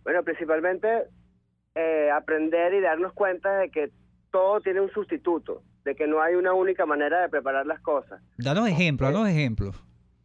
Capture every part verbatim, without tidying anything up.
Bueno, principalmente eh, aprender y darnos cuenta de que todo tiene un sustituto, de que no hay una única manera de preparar las cosas. Danos ejemplos, Eh, danos ejemplos.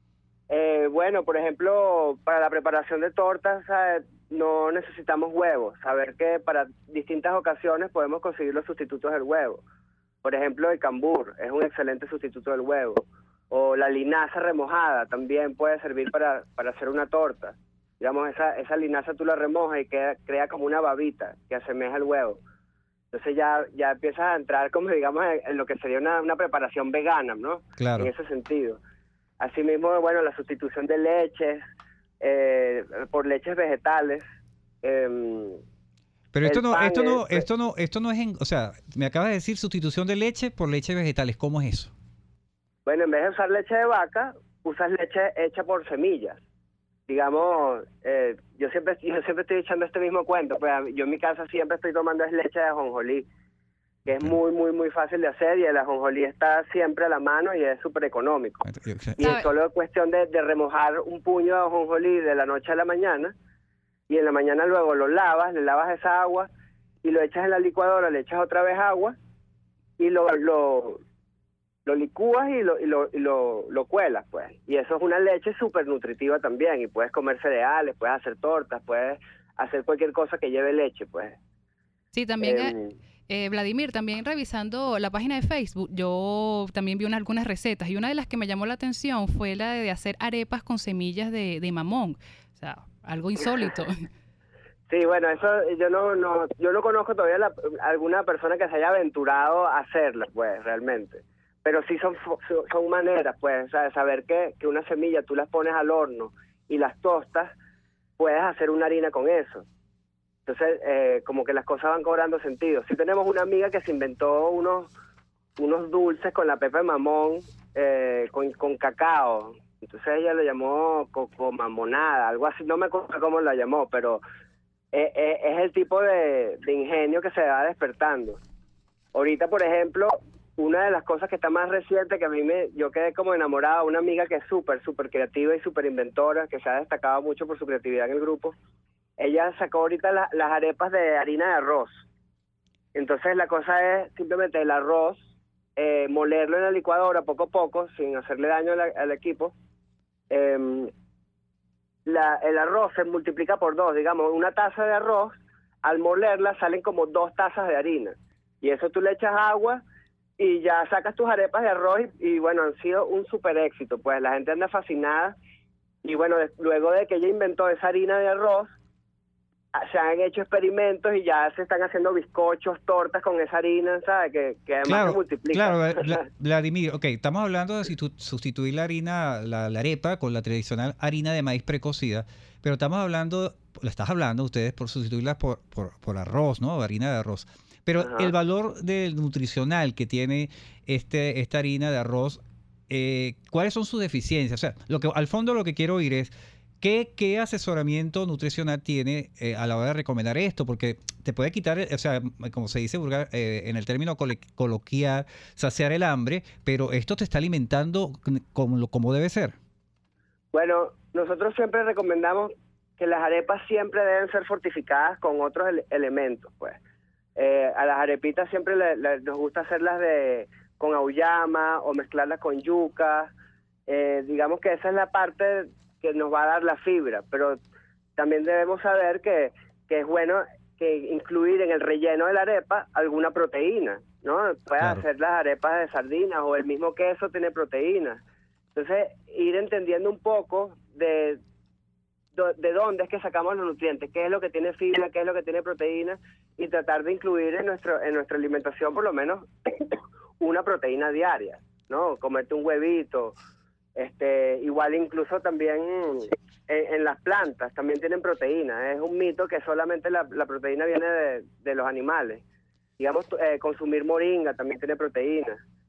eh, bueno, por ejemplo, para la preparación de tortas, ¿sabes? No necesitamos huevos. Saber que para distintas ocasiones podemos conseguir los sustitutos del huevo. Por ejemplo, el cambur es un excelente sustituto del huevo. O la linaza remojada también puede servir para, para hacer una torta. Digamos, esa, esa linaza tú la remojas y queda, crea como una babita que asemeja el huevo. Entonces ya, ya empiezas a entrar como, digamos, en, en lo que sería una, una preparación vegana, ¿no? En Claro. ese sentido. Asimismo, bueno, la sustitución de leches eh, por leches vegetales. eh, Pero esto el no, pan esto es, no, esto no, esto no es en, o sea, me acabas de decir sustitución de leche por leche vegetales. ¿Cómo es eso? bueno, en vez de usar leche de vaca, usas leche hecha por semillas. Digamos, eh, yo siempre yo siempre estoy echando este mismo cuento, pues a mí- yo en mi casa siempre estoy tomando es leche de ajonjolí, que es Pero, muy, muy, muy fácil de hacer y el ajonjolí está siempre a la mano y es súper económico. Y es ¿Sabe? solo cuestión de, de remojar un puño de ajonjolí de la noche a la mañana y en la mañana luego lo lavas, le lavas esa agua y lo echas en la licuadora, le echas otra vez agua y lo, lo, lo licúas y lo, y lo, y lo, lo cuelas, pues. Y eso es una leche súper nutritiva también y puedes comer cereales, puedes hacer tortas, puedes hacer cualquier cosa que lleve leche, pues. Sí, también, eh, Em, eh, Vladimir, también revisando la página de Facebook, yo también vi una- algunas recetas y una de las que me llamó la atención fue la de hacer arepas con semillas de, de mamón. O sea, algo insólito. Sí, bueno, eso yo no, no, yo no conozco todavía la- alguna persona que se haya aventurado a hacerla, pues, realmente. Pero sí son, fo- son son maneras, pues, o sea, de saber que, que una semilla tú las pones al horno y las tostas, puedes hacer una harina con eso. Entonces, eh, como que las cosas van cobrando sentido. Sí tenemos una amiga que se inventó unos, unos dulces con la pepa de mamón, eh, con, con cacao. Entonces ella lo llamó coco mamonada, algo así, no me acuerdo cómo la llamó, pero eh, eh, es el tipo de, de ingenio que se va despertando. Ahorita, por ejemplo, una de las cosas que está más reciente que a mí me, yo quedé como enamorada, una amiga que es súper, súper creativa y súper inventora, que se ha destacado mucho por su creatividad en el grupo. Ella sacó ahorita la- las arepas de harina de arroz. Entonces la cosa es simplemente el arroz, eh, molerlo en la licuadora poco a poco, sin hacerle daño al, al equipo. Em, la, el arroz se multiplica por dos, digamos, una taza de arroz, al molerla salen como dos tazas de harina. Y eso tú le echas agua y ya sacas tus arepas de arroz y, y bueno, han sido un súper éxito, pues la gente anda fascinada. Y bueno, de- luego de que ella inventó esa harina de arroz, ah, se han hecho experimentos y ya se están haciendo bizcochos, tortas con esa harina, ¿sabes? Que, que además se claro, multiplica. claro, Vla- Vladimir, ok, estamos hablando de situ- sustituir la harina, la, la arepa con la tradicional harina de maíz precocida, pero estamos hablando, lo estás hablando ustedes por sustituirla por, por, por arroz, ¿no? Harina de arroz. Pero el Ajá. valor del nutricional que tiene este, esta harina de arroz, eh, ¿cuáles son sus deficiencias? O sea, lo que, al fondo lo que quiero oír es, ¿qué, qué asesoramiento nutricional tiene eh, a la hora de recomendar esto? Porque te puede quitar, eh, o sea, como se dice vulgar, eh, en el término cole- coloquial, saciar el hambre, pero esto te está alimentando c- como, lo- como debe ser. Bueno, nosotros siempre recomendamos que las arepas siempre deben ser fortificadas con otros ele- elementos, pues. Eh, a las arepitas siempre le- le- nos gusta hacerlas de con auyama o mezclarlas con yuca. Eh, digamos que esa es la parte que nos va a dar la fibra, pero también debemos saber que, que es bueno que incluir en el relleno de la arepa alguna proteína, ¿no? Puedes Claro. hacer las arepas de sardinas o el mismo queso tiene proteínas. Entonces, ir entendiendo un poco de, do- de dónde es que sacamos los nutrientes, qué es lo que tiene fibra, qué es lo que tiene proteína, y tratar de incluir en nuestro en nuestra alimentación por lo menos una proteína diaria, ¿no? Comerte un huevito, este, igual incluso también en, en las plantas también tienen proteína. Es un mito que solamente la, la proteína viene de, de los animales. Digamos, eh, consumir moringa también tiene proteína.